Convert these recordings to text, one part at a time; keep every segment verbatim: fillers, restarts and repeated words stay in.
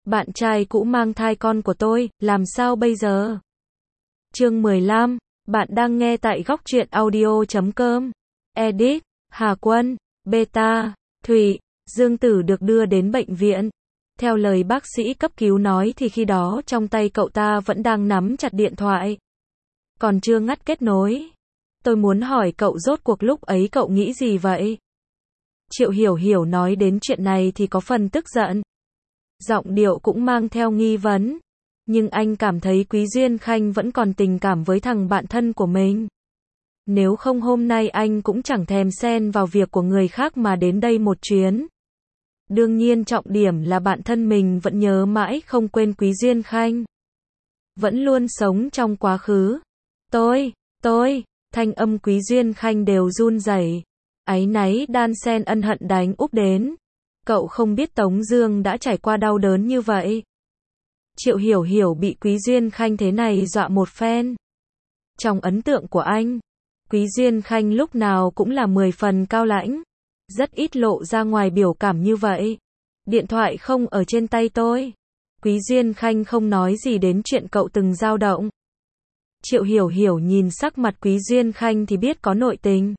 bạn trai cũ mang thai con của tôi, làm sao bây giờ? Chương mười lăm, bạn đang nghe tại góc truyện audio chấm com. Edit, Hà Quân, Beta, Thủy, Dương Tử được đưa đến bệnh viện. Theo lời bác sĩ cấp cứu nói thì khi đó trong tay cậu ta vẫn đang nắm chặt điện thoại. Còn chưa ngắt kết nối. Tôi muốn hỏi cậu rốt cuộc lúc ấy cậu nghĩ gì vậy? Triệu Hiểu Hiểu nói đến chuyện này thì có phần tức giận. Giọng điệu cũng mang theo nghi vấn. Nhưng anh cảm thấy Quý Duyên Khanh vẫn còn tình cảm với thằng bạn thân của mình. Nếu không hôm nay anh cũng chẳng thèm xen vào việc của người khác mà đến đây một chuyến. Đương nhiên trọng điểm là bạn thân mình vẫn nhớ mãi không quên Quý Duyên Khanh. Vẫn luôn sống trong quá khứ. Tôi, tôi, thanh âm Quý Duyên Khanh đều run rẩy. Áy náy đan xen ân hận đánh úp đến. Cậu không biết Tống Dương đã trải qua đau đớn như vậy. Triệu Hiểu Hiểu bị Quý Duyên Khanh thế này dọa một phen. Trong ấn tượng của anh, Quý Duyên Khanh lúc nào cũng là mười phần cao lãnh, rất ít lộ ra ngoài biểu cảm như vậy. Điện thoại không ở trên tay tôi. Quý Duyên Khanh không nói gì đến chuyện cậu từng dao động. Triệu Hiểu Hiểu nhìn sắc mặt Quý Duyên Khanh thì biết có nội tình.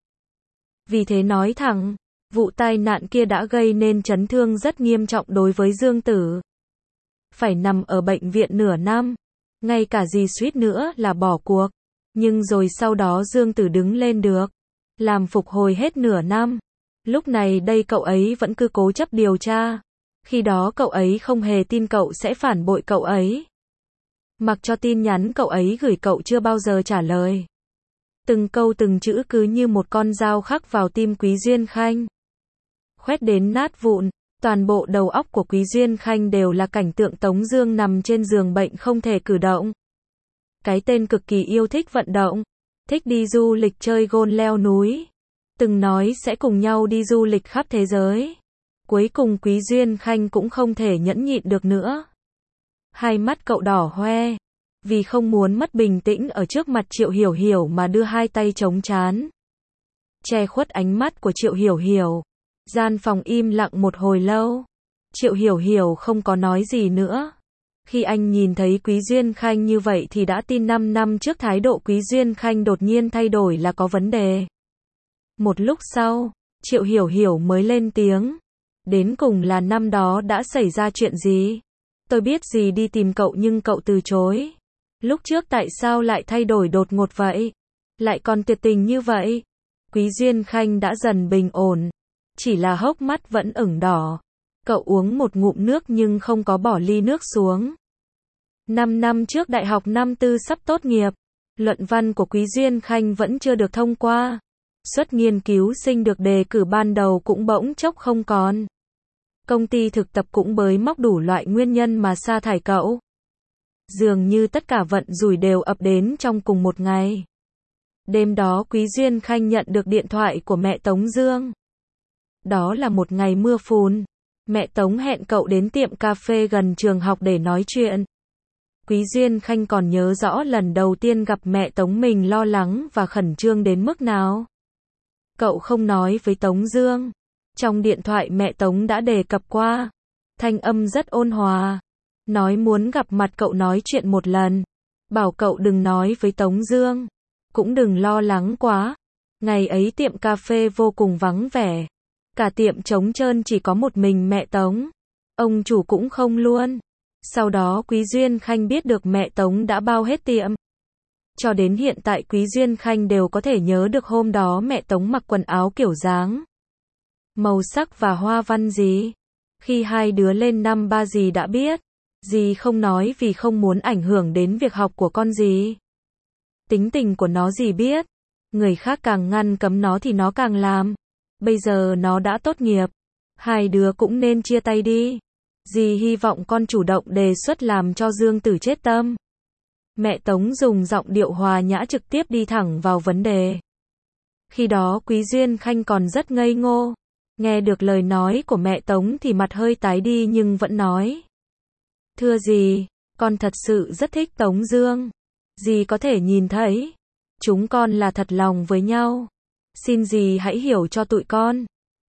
Vì thế nói thẳng, vụ tai nạn kia đã gây nên chấn thương rất nghiêm trọng đối với Dương Tử. Phải nằm ở bệnh viện nửa năm, ngay cả gì suýt nữa là bỏ cuộc. Nhưng rồi sau đó Dương Tử đứng lên được, làm phục hồi hết nửa năm. Lúc này đây cậu ấy vẫn cứ cố chấp điều tra. Khi đó cậu ấy không hề tin cậu sẽ phản bội cậu ấy. Mặc cho tin nhắn cậu ấy gửi cậu chưa bao giờ trả lời. Từng câu từng chữ cứ như một con dao khắc vào tim Quý Duyên Khanh. Khoét đến nát vụn, toàn bộ đầu óc của Quý Duyên Khanh đều là cảnh tượng Tống Dương nằm trên giường bệnh không thể cử động. Cái tên cực kỳ yêu thích vận động, thích đi du lịch chơi gôn leo núi. Từng nói sẽ cùng nhau đi du lịch khắp thế giới. Cuối cùng Quý Duyên Khanh cũng không thể nhẫn nhịn được nữa. Hai mắt cậu đỏ hoe. Vì không muốn mất bình tĩnh ở trước mặt Triệu Hiểu Hiểu mà đưa hai tay chống trán, che khuất ánh mắt của Triệu Hiểu Hiểu. Gian phòng im lặng một hồi lâu. Triệu Hiểu Hiểu không có nói gì nữa. Khi anh nhìn thấy Quý Duyên Khanh như vậy thì đã tin năm năm trước thái độ Quý Duyên Khanh đột nhiên thay đổi là có vấn đề. Một lúc sau, Triệu Hiểu Hiểu mới lên tiếng. Đến cùng là năm đó đã xảy ra chuyện gì? Tôi biết gì đi tìm cậu nhưng cậu từ chối. Lúc trước tại sao lại thay đổi đột ngột vậy? Lại còn tuyệt tình như vậy? Quý Duyên Khanh đã dần bình ổn. Chỉ là hốc mắt vẫn ửng đỏ. Cậu uống một ngụm nước nhưng không có bỏ ly nước xuống. Năm năm trước đại học năm tư sắp tốt nghiệp. Luận văn của Quý Duyên Khanh vẫn chưa được thông qua. Suất nghiên cứu sinh được đề cử ban đầu cũng bỗng chốc không còn. Công ty thực tập cũng bới móc đủ loại nguyên nhân mà sa thải cậu. Dường như tất cả vận rủi đều ập đến trong cùng một ngày. Đêm đó Quý Duyên Khanh nhận được điện thoại của mẹ Tống Dương. Đó là một ngày mưa phùn. Mẹ Tống hẹn cậu đến tiệm cà phê gần trường học để nói chuyện. Quý Duyên Khanh còn nhớ rõ lần đầu tiên gặp mẹ Tống mình lo lắng và khẩn trương đến mức nào. Cậu không nói với Tống Dương. Trong điện thoại mẹ Tống đã đề cập qua. Thanh âm rất ôn hòa. Nói muốn gặp mặt cậu nói chuyện một lần. Bảo cậu đừng nói với Tống Dương. Cũng đừng lo lắng quá. Ngày ấy tiệm cà phê vô cùng vắng vẻ. Cả tiệm trống trơn chỉ có một mình mẹ Tống. Ông chủ cũng không luôn. Sau đó Quý Duyên Khanh biết được mẹ Tống đã bao hết tiệm. Cho đến hiện tại Quý Duyên Khanh đều có thể nhớ được hôm đó mẹ Tống mặc quần áo kiểu dáng, màu sắc và hoa văn gì. Khi hai đứa lên năm ba dì đã biết. Dì không nói vì không muốn ảnh hưởng đến việc học của con dì. Tính tình của nó dì biết. Người khác càng ngăn cấm nó thì nó càng làm. Bây giờ nó đã tốt nghiệp. Hai đứa cũng nên chia tay đi. Dì hy vọng con chủ động đề xuất làm cho Dương Tử chết tâm. Mẹ Tống dùng giọng điệu hòa nhã trực tiếp đi thẳng vào vấn đề. Khi đó Quý Duyên Khanh còn rất ngây ngô. Nghe được lời nói của mẹ Tống thì mặt hơi tái đi nhưng vẫn nói. Thưa dì, con thật sự rất thích Tống Dương. Dì có thể nhìn thấy. Chúng con là thật lòng với nhau. Xin dì hãy hiểu cho tụi con.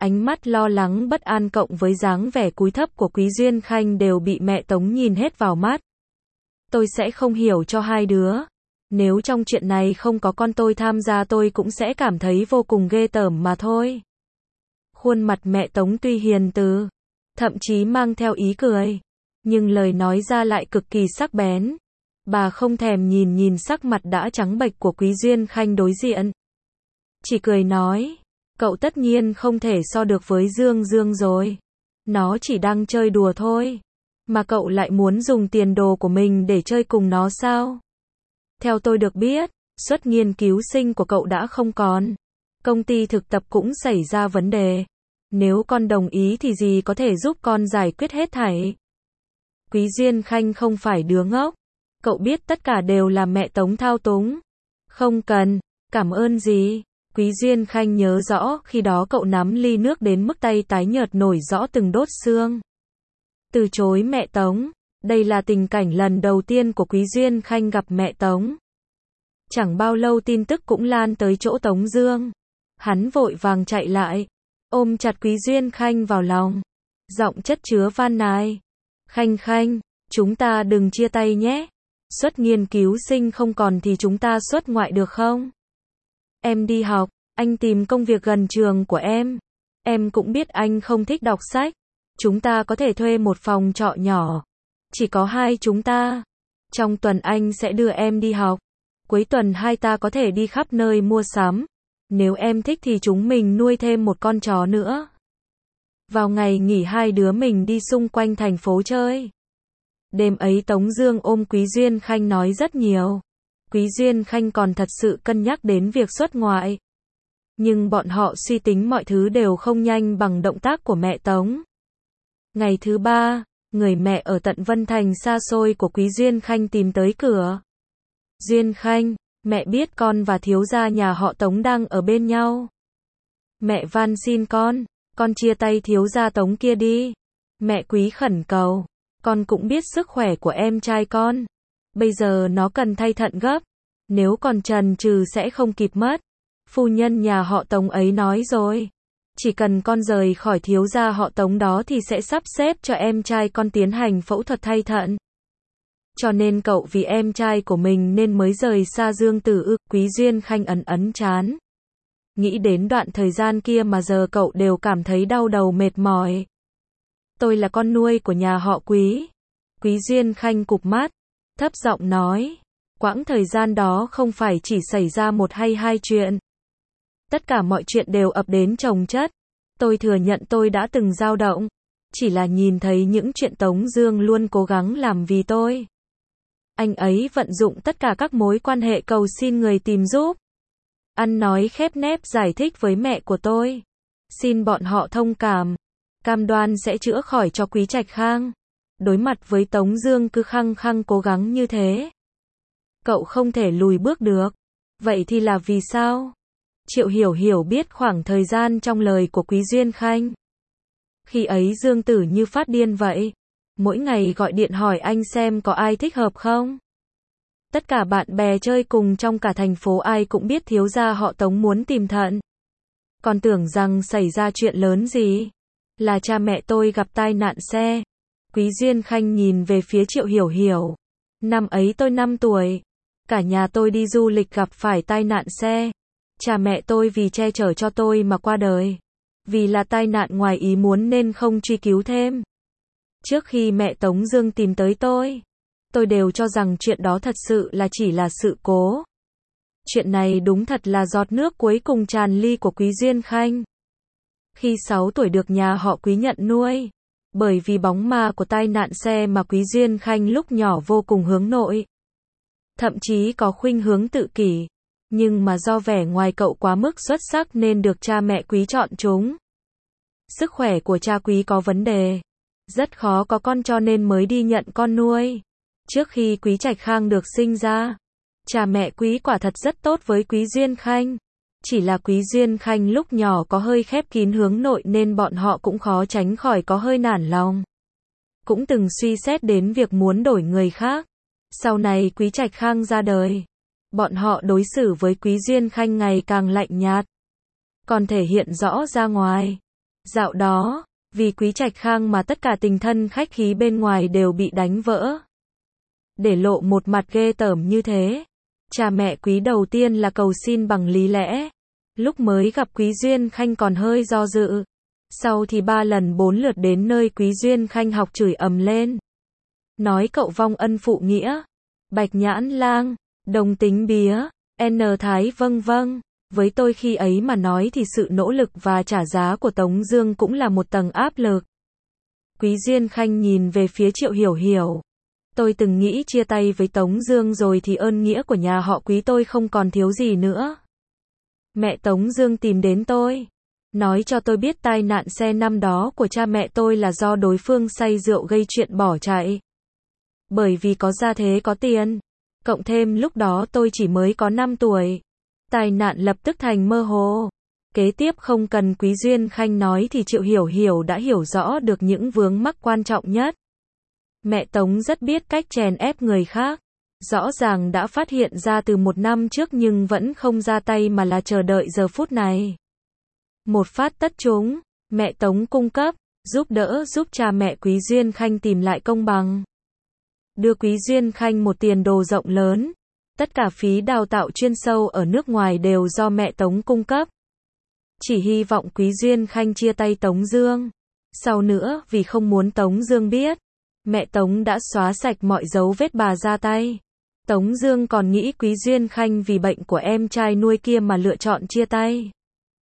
Ánh mắt lo lắng bất an cộng với dáng vẻ cúi thấp của Quý Duyên Khanh đều bị mẹ Tống nhìn hết vào mắt. Tôi sẽ không hiểu cho hai đứa. Nếu trong chuyện này không có con tôi tham gia tôi cũng sẽ cảm thấy vô cùng ghê tởm mà thôi. Khuôn mặt mẹ Tống tuy hiền từ, thậm chí mang theo ý cười, nhưng lời nói ra lại cực kỳ sắc bén. Bà không thèm nhìn nhìn sắc mặt đã trắng bệch của Quý Duyên Khanh đối diện. Chỉ cười nói, cậu tất nhiên không thể so được với Dương Dương rồi. Nó chỉ đang chơi đùa thôi. Mà cậu lại muốn dùng tiền đồ của mình để chơi cùng nó sao? Theo tôi được biết, suất nghiên cứu sinh của cậu đã không còn. Công ty thực tập cũng xảy ra vấn đề. Nếu con đồng ý thì gì có thể giúp con giải quyết hết thảy. Quý Duyên Khanh không phải đứa ngốc. Cậu biết tất cả đều là mẹ Tống thao túng. Không cần, cảm ơn gì. Quý Duyên Khanh nhớ rõ khi đó cậu nắm ly nước đến mức tay tái nhợt nổi rõ từng đốt xương. Từ chối mẹ Tống. Đây là tình cảnh lần đầu tiên của Quý Duyên Khanh gặp mẹ Tống. Chẳng bao lâu tin tức cũng lan tới chỗ Tống Dương. Hắn vội vàng chạy lại, ôm chặt Quý Duyên Khanh vào lòng. Giọng chất chứa van nài. Khanh Khanh, chúng ta đừng chia tay nhé. Suất nghiên cứu sinh không còn thì chúng ta xuất ngoại được không? Em đi học, anh tìm công việc gần trường của em. Em cũng biết anh không thích đọc sách. Chúng ta có thể thuê một phòng trọ nhỏ. Chỉ có hai chúng ta. Trong tuần anh sẽ đưa em đi học. Cuối tuần hai ta có thể đi khắp nơi mua sắm. Nếu em thích thì chúng mình nuôi thêm một con chó nữa. Vào ngày nghỉ hai đứa mình đi xung quanh thành phố chơi. Đêm ấy Tống Dương ôm Quý Duyên Khanh nói rất nhiều. Quý Duyên Khanh còn thật sự cân nhắc đến việc xuất ngoại. Nhưng bọn họ suy tính mọi thứ đều không nhanh bằng động tác của mẹ Tống. Ngày thứ ba, người mẹ ở tận Vân Thành xa xôi của Quý Duyên Khanh tìm tới cửa. Duyên Khanh, mẹ biết con và thiếu gia nhà họ Tống đang ở bên nhau. Mẹ van xin con, con chia tay thiếu gia Tống kia đi. Mẹ Quý khẩn cầu, con cũng biết sức khỏe của em trai con. Bây giờ nó cần thay thận gấp. Nếu còn chần chừ sẽ không kịp mất. Phu nhân nhà họ Tống ấy nói rồi. Chỉ cần con rời khỏi thiếu gia họ Tống đó thì sẽ sắp xếp cho em trai con tiến hành phẫu thuật thay thận. Cho nên cậu vì em trai của mình nên mới rời xa Dương Tử ư. Quý Duyên Khanh ấn ấn chán. Nghĩ đến đoạn thời gian kia mà giờ cậu đều cảm thấy đau đầu mệt mỏi. Tôi là con nuôi của nhà họ Quý. Quý Duyên Khanh cụp mắt, thấp giọng nói. Quãng thời gian đó không phải chỉ xảy ra một hay hai chuyện. Tất cả mọi chuyện đều ập đến chồng chất. Tôi thừa nhận tôi đã từng dao động. Chỉ là nhìn thấy những chuyện Tống Dương luôn cố gắng làm vì tôi. Anh ấy vận dụng tất cả các mối quan hệ cầu xin người tìm giúp. Ăn nói khép nép giải thích với mẹ của tôi. Xin bọn họ thông cảm. Cam đoan sẽ chữa khỏi cho Quý Trạch Khang. Đối mặt với Tống Dương cứ khăng khăng cố gắng như thế. Cậu không thể lùi bước được. Vậy thì là vì sao? Triệu Hiểu Hiểu biết khoảng thời gian trong lời của Quý Duyên Khanh. Khi ấy Dương Tử như phát điên vậy. Mỗi ngày gọi điện hỏi anh xem có ai thích hợp không. Tất cả bạn bè chơi cùng trong cả thành phố ai cũng biết thiếu gia họ Tống muốn tìm thận. Còn tưởng rằng xảy ra chuyện lớn gì. Là cha mẹ tôi gặp tai nạn xe. Quý Duyên Khanh nhìn về phía Triệu Hiểu Hiểu. Năm ấy tôi năm tuổi. Cả nhà tôi đi du lịch gặp phải tai nạn xe. Cha mẹ tôi vì che chở cho tôi mà qua đời. Vì là tai nạn ngoài ý muốn nên không truy cứu thêm. Trước khi mẹ Tống Dương tìm tới tôi, tôi đều cho rằng chuyện đó thật sự là chỉ là sự cố. Chuyện này đúng thật là giọt nước cuối cùng tràn ly của Quý Duyên Khanh. Khi sáu tuổi được nhà họ Quý nhận nuôi. Bởi vì bóng ma của tai nạn xe mà Quý Duyên Khanh lúc nhỏ vô cùng hướng nội. Thậm chí có khuynh hướng tự kỷ. Nhưng mà do vẻ ngoài cậu quá mức xuất sắc nên được cha mẹ Quý chọn chúng. Sức khỏe của cha Quý có vấn đề. Rất khó có con cho nên mới đi nhận con nuôi. Trước khi Quý Trạch Khang được sinh ra, cha mẹ Quý quả thật rất tốt với Quý Duyên Khanh. Chỉ là Quý Duyên Khanh lúc nhỏ có hơi khép kín hướng nội nên bọn họ cũng khó tránh khỏi có hơi nản lòng. Cũng từng suy xét đến việc muốn đổi người khác. Sau này Quý Trạch Khang ra đời. Bọn họ đối xử với Quý Duyên Khanh ngày càng lạnh nhạt. Còn thể hiện rõ ra ngoài. Dạo đó, vì Quý Trạch Khang mà tất cả tình thân khách khí bên ngoài đều bị đánh vỡ. Để lộ một mặt ghê tởm như thế. Cha mẹ Quý đầu tiên là cầu xin bằng lý lẽ. Lúc mới gặp Quý Duyên Khanh còn hơi do dự. Sau thì ba lần bốn lượt đến nơi Quý Duyên Khanh học chửi ầm lên. Nói cậu vong ân phụ nghĩa. Bạch nhãn lang, đồng tính bía, N Thái vâng vâng. Với tôi khi ấy mà nói thì sự nỗ lực và trả giá của Tống Dương cũng là một tầng áp lực. Quý Duyên Khanh nhìn về phía Triệu Hiểu Hiểu. Tôi từng nghĩ chia tay với Tống Dương rồi thì ơn nghĩa của nhà họ Quý tôi không còn thiếu gì nữa. Mẹ Tống Dương tìm đến tôi. Nói cho tôi biết tai nạn xe năm đó của cha mẹ tôi là do đối phương say rượu gây chuyện bỏ chạy. Bởi vì có gia thế có tiền. Cộng thêm lúc đó tôi chỉ mới có năm tuổi. Tai nạn lập tức thành mơ hồ. Kế tiếp không cần Quý Duyên Khanh nói thì Triệu Hiểu Hiểu đã hiểu rõ được những vướng mắc quan trọng nhất. Mẹ Tống rất biết cách chèn ép người khác. Rõ ràng đã phát hiện ra từ một năm trước nhưng vẫn không ra tay mà là chờ đợi giờ phút này. Một phát tất trúng, mẹ Tống cung cấp, giúp đỡ giúp cha mẹ Quý Duyên Khanh tìm lại công bằng. Đưa Quý Duyên Khanh một tiền đồ rộng lớn. Tất cả phí đào tạo chuyên sâu ở nước ngoài đều do mẹ Tống cung cấp. Chỉ hy vọng Quý Duyên Khanh chia tay Tống Dương. Sau nữa, vì không muốn Tống Dương biết, mẹ Tống đã xóa sạch mọi dấu vết bà ra tay. Tống Dương còn nghĩ Quý Duyên Khanh vì bệnh của em trai nuôi kia mà lựa chọn chia tay.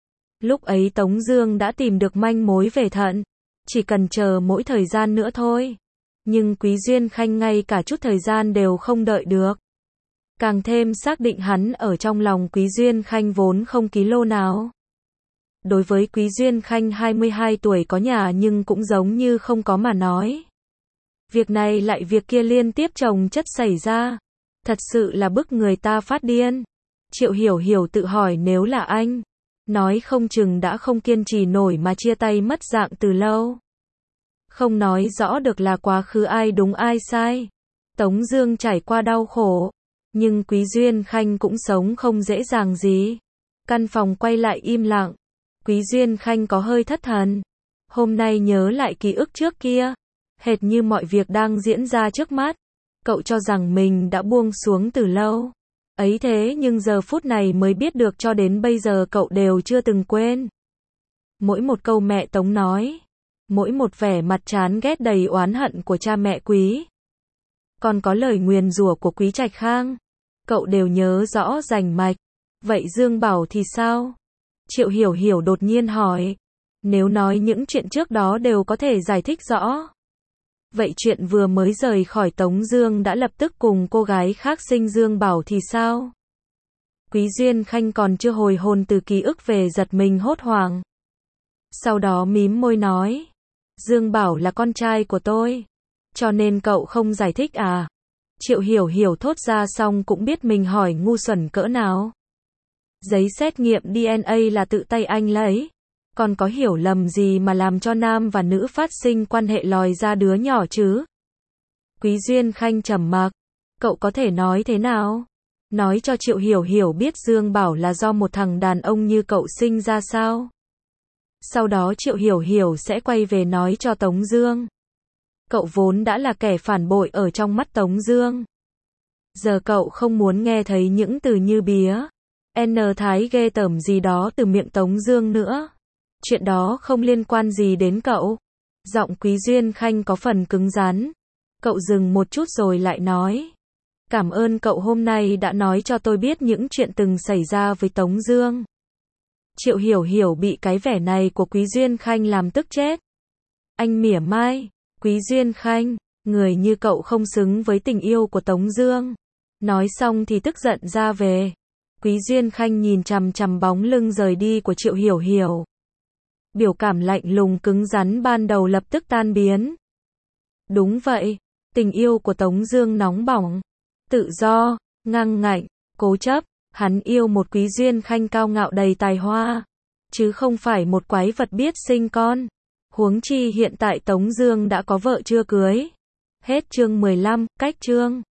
Lúc ấy Tống Dương đã tìm được manh mối về thận. Chỉ cần chờ mỗi thời gian nữa thôi. Nhưng Quý Duyên Khanh ngay cả chút thời gian đều không đợi được. Càng thêm xác định hắn ở trong lòng Quý Duyên Khanh vốn không ký lô nào. Đối với Quý Duyên Khanh hai mươi hai tuổi có nhà nhưng cũng giống như không có mà nói. Việc này lại việc kia liên tiếp chồng chất xảy ra. Thật sự là bức người ta phát điên. Triệu Hiểu Hiểu tự hỏi nếu là anh, nói không chừng đã không kiên trì nổi mà chia tay mất dạng từ lâu. Không nói rõ được là quá khứ ai đúng ai sai. Tống Dương trải qua đau khổ. Nhưng Quý Duyên Khanh cũng sống không dễ dàng gì. Căn phòng quay lại im lặng. Quý Duyên Khanh có hơi thất thần. Hôm nay nhớ lại ký ức trước kia. Hệt như mọi việc đang diễn ra trước mắt. Cậu cho rằng mình đã buông xuống từ lâu. Ấy thế nhưng giờ phút này mới biết được cho đến bây giờ cậu đều chưa từng quên. Mỗi một câu mẹ Tống nói. Mỗi một vẻ mặt chán ghét đầy oán hận của cha mẹ Quý. Còn có lời nguyền rủa của Quý Trạch Khang. Cậu đều nhớ rõ rành mạch. Vậy Dương Bảo thì sao? Triệu Hiểu Hiểu đột nhiên hỏi. Nếu nói những chuyện trước đó đều có thể giải thích rõ. Vậy chuyện vừa mới rời khỏi Tống Dương đã lập tức cùng cô gái khác sinh Dương Bảo thì sao? Quý Duyên Khanh còn chưa hồi hồn từ ký ức về giật mình hốt hoảng. Sau đó mím môi nói. Dương Bảo là con trai của tôi. Cho nên cậu không giải thích à? Triệu Hiểu Hiểu thốt ra xong cũng biết mình hỏi ngu xuẩn cỡ nào. Giấy xét nghiệm D N A là tự tay anh lấy. Còn có hiểu lầm gì mà làm cho nam và nữ phát sinh quan hệ lòi ra đứa nhỏ chứ? Quý Duyên Khanh trầm mặc. Cậu có thể nói thế nào? Nói cho Triệu Hiểu Hiểu biết Dương Bảo là do một thằng đàn ông như cậu sinh ra sao? Sau đó Triệu Hiểu Hiểu sẽ quay về nói cho Tống Dương. Cậu vốn đã là kẻ phản bội ở trong mắt Tống Dương. Giờ cậu không muốn nghe thấy những từ như bía, N Thái ghê tởm gì đó từ miệng Tống Dương nữa. Chuyện đó không liên quan gì đến cậu. Giọng Quý Duyên Khanh có phần cứng rắn. Cậu dừng một chút rồi lại nói. Cảm ơn cậu hôm nay đã nói cho tôi biết những chuyện từng xảy ra với Tống Dương. Triệu Hiểu Hiểu bị cái vẻ này của Quý Duyên Khanh làm tức chết. Anh mỉa mai. Quý Duyên Khanh, người như cậu không xứng với tình yêu của Tống Dương. Nói xong thì tức giận ra về. Quý Duyên Khanh nhìn chằm chằm bóng lưng rời đi của Triệu Hiểu Hiểu. Biểu cảm lạnh lùng cứng rắn ban đầu lập tức tan biến. Đúng vậy, tình yêu của Tống Dương nóng bỏng, tự do, ngang ngạnh, cố chấp. Hắn yêu một Quý Duyên Khanh cao ngạo đầy tài hoa, chứ không phải một quái vật biết sinh con. Huống chi hiện tại Tống Dương đã có vợ chưa cưới. Hết chương mười lăm, cách chương.